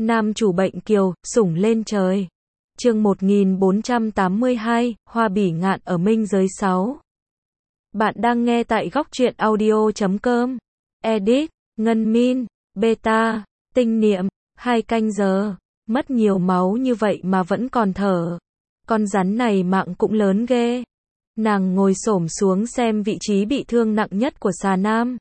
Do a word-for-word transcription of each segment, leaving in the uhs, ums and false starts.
Nam chủ bệnh kiều, sủng lên trời. Chương một nghìn bốn trăm tám mươi hai, Hoa bỉ ngạn ở minh giới sáu. Bạn đang nghe tại góc truyện audio chấm com. Edit, Ngân Min, Beta, Tinh Niệm, hai canh giờ. Mất nhiều máu như vậy mà vẫn còn thở. Con rắn này mạng cũng lớn ghê. Nàng ngồi xổm xuống xem vị trí bị thương nặng nhất của xà nam.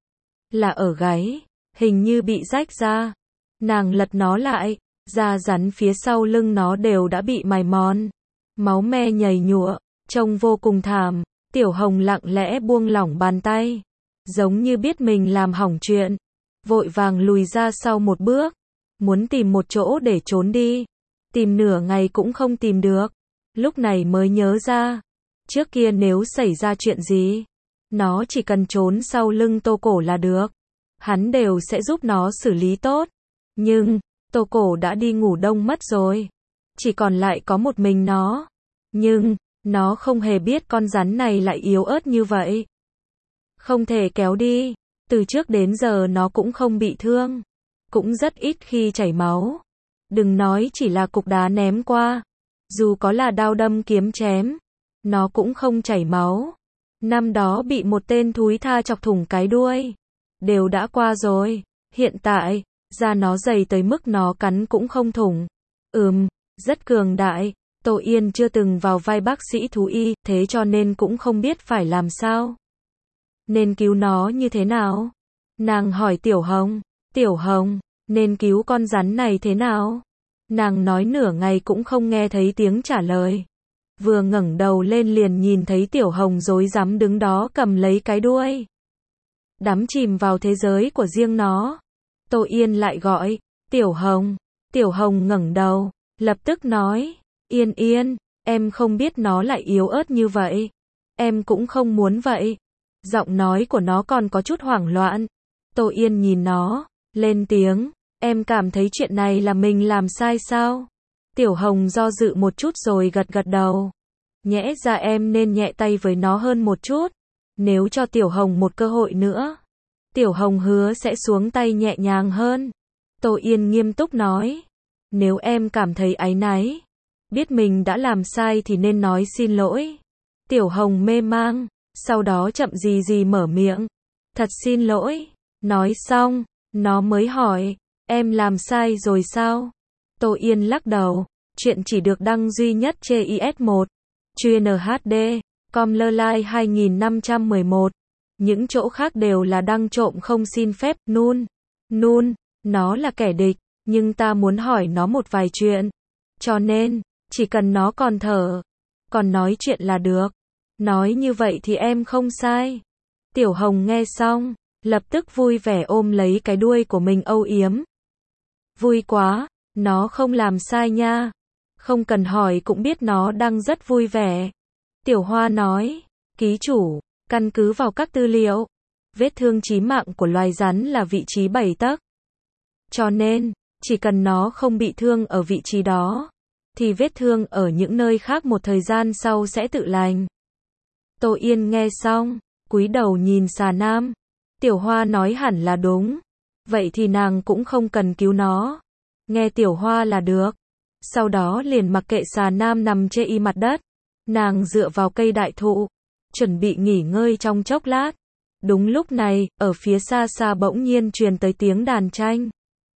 Là ở gáy, hình như bị rách ra. Nàng lật nó lại, da rắn phía sau lưng nó đều đã bị mài mòn. Máu me nhầy nhụa, trông vô cùng thảm. Tiểu Hồng lặng lẽ buông lỏng bàn tay, giống như biết mình làm hỏng chuyện. Vội vàng lùi ra sau một bước, muốn tìm một chỗ để trốn đi. Tìm nửa ngày cũng không tìm được. Lúc này mới nhớ ra, trước kia nếu xảy ra chuyện gì, nó chỉ cần trốn sau lưng Tô Cổ là được. Hắn đều sẽ giúp nó xử lý tốt. Nhưng, Tô Cổ đã đi ngủ đông mất rồi. Chỉ còn lại có một mình nó. Nhưng, nó không hề biết con rắn này lại yếu ớt như vậy. Không thể kéo đi. Từ trước đến giờ nó cũng không bị thương. Cũng rất ít khi chảy máu. Đừng nói chỉ là cục đá ném qua. Dù có là đao đâm kiếm chém, nó cũng không chảy máu. Năm đó bị một tên thúi tha chọc thủng cái đuôi. Đều đã qua rồi. Hiện tại, da nó dày tới mức nó cắn cũng không thủng. Ừm, rất cường đại. Tô Yên chưa từng vào vai bác sĩ thú y, thế cho nên cũng không biết phải làm sao. Nên cứu nó như thế nào? Nàng hỏi Tiểu Hồng. Tiểu Hồng, nên cứu con rắn này thế nào? Nàng nói nửa ngày cũng không nghe thấy tiếng trả lời. Vừa ngẩng đầu lên liền nhìn thấy Tiểu Hồng rối rắm đứng đó cầm lấy cái đuôi. Đắm chìm vào thế giới của riêng nó. Tô Yên lại gọi, Tiểu Hồng. Tiểu Hồng ngẩng đầu, lập tức nói, Yên Yên, em không biết nó lại yếu ớt như vậy. Em cũng không muốn vậy. Giọng nói của nó còn có chút hoảng loạn. Tô Yên nhìn nó, lên tiếng, em cảm thấy chuyện này là mình làm sai sao? Tiểu Hồng do dự một chút rồi gật gật đầu. Nhẽ ra em nên nhẹ tay với nó hơn một chút. Nếu cho Tiểu Hồng một cơ hội nữa, Tiểu Hồng hứa sẽ xuống tay nhẹ nhàng hơn. Tô Yên nghiêm túc nói, nếu em cảm thấy áy náy, biết mình đã làm sai thì nên nói xin lỗi. Tiểu Hồng mê mang, sau đó chậm gì gì mở miệng, thật xin lỗi. Nói xong, nó mới hỏi, em làm sai rồi sao? Tô Yên lắc đầu, chuyện chỉ được đăng duy nhất trên i ét một, chuyên hát đê, com lơ lai hai nghìn năm trăm mười một. Những chỗ khác đều là đăng trộm không xin phép. Nun, Nun, nó là kẻ địch, nhưng ta muốn hỏi nó một vài chuyện. Cho nên, chỉ cần nó còn thở, còn nói chuyện là được. Nói như vậy thì em không sai. Tiểu Hồng nghe xong, lập tức vui vẻ ôm lấy cái đuôi của mình âu yếm. Vui quá, nó không làm sai nha. Không cần hỏi cũng biết nó đang rất vui vẻ. Tiểu Hoa nói, ký chủ, căn cứ vào các tư liệu, vết thương chí mạng của loài rắn là vị trí bảy tấc. Cho nên, chỉ cần nó không bị thương ở vị trí đó, thì vết thương ở những nơi khác một thời gian sau sẽ tự lành. Tô Yên nghe xong, cúi đầu nhìn xà nam. Tiểu Hoa nói hẳn là đúng. Vậy thì nàng cũng không cần cứu nó. Nghe Tiểu Hoa là được. Sau đó liền mặc kệ xà nam nằm trên y mặt đất. Nàng dựa vào cây đại thụ, chuẩn bị nghỉ ngơi trong chốc lát. Đúng lúc này, ở phía xa xa bỗng nhiên truyền tới tiếng đàn tranh.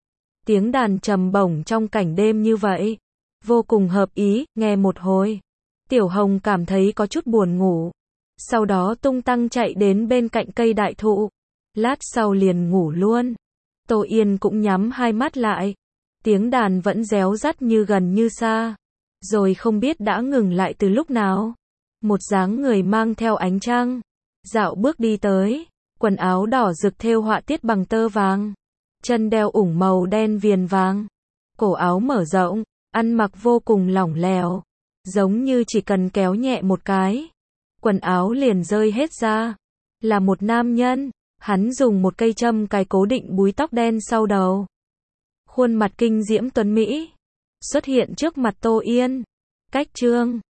Tiếng đàn trầm bổng trong cảnh đêm như vậy, vô cùng hợp ý. Nghe một hồi, Tiểu Hồng cảm thấy có chút buồn ngủ. Sau đó tung tăng chạy đến bên cạnh cây đại thụ. Lát sau liền ngủ luôn. Tô Yên cũng nhắm hai mắt lại. Tiếng đàn vẫn réo rắt như gần như xa. Rồi không biết đã ngừng lại từ lúc nào. Một dáng người mang theo ánh trăng, dạo bước đi tới. Quần áo đỏ rực thêu họa tiết bằng tơ vàng. Chân đeo ủng màu đen viền vàng. Cổ áo mở rộng, ăn mặc vô cùng lỏng lẻo. Giống như chỉ cần kéo nhẹ một cái, quần áo liền rơi hết ra. Là một nam nhân. Hắn dùng một cây châm cài cố định búi tóc đen sau đầu. Khuôn mặt kinh diễm tuấn mỹ xuất hiện trước mặt Tô Yên. Cách chương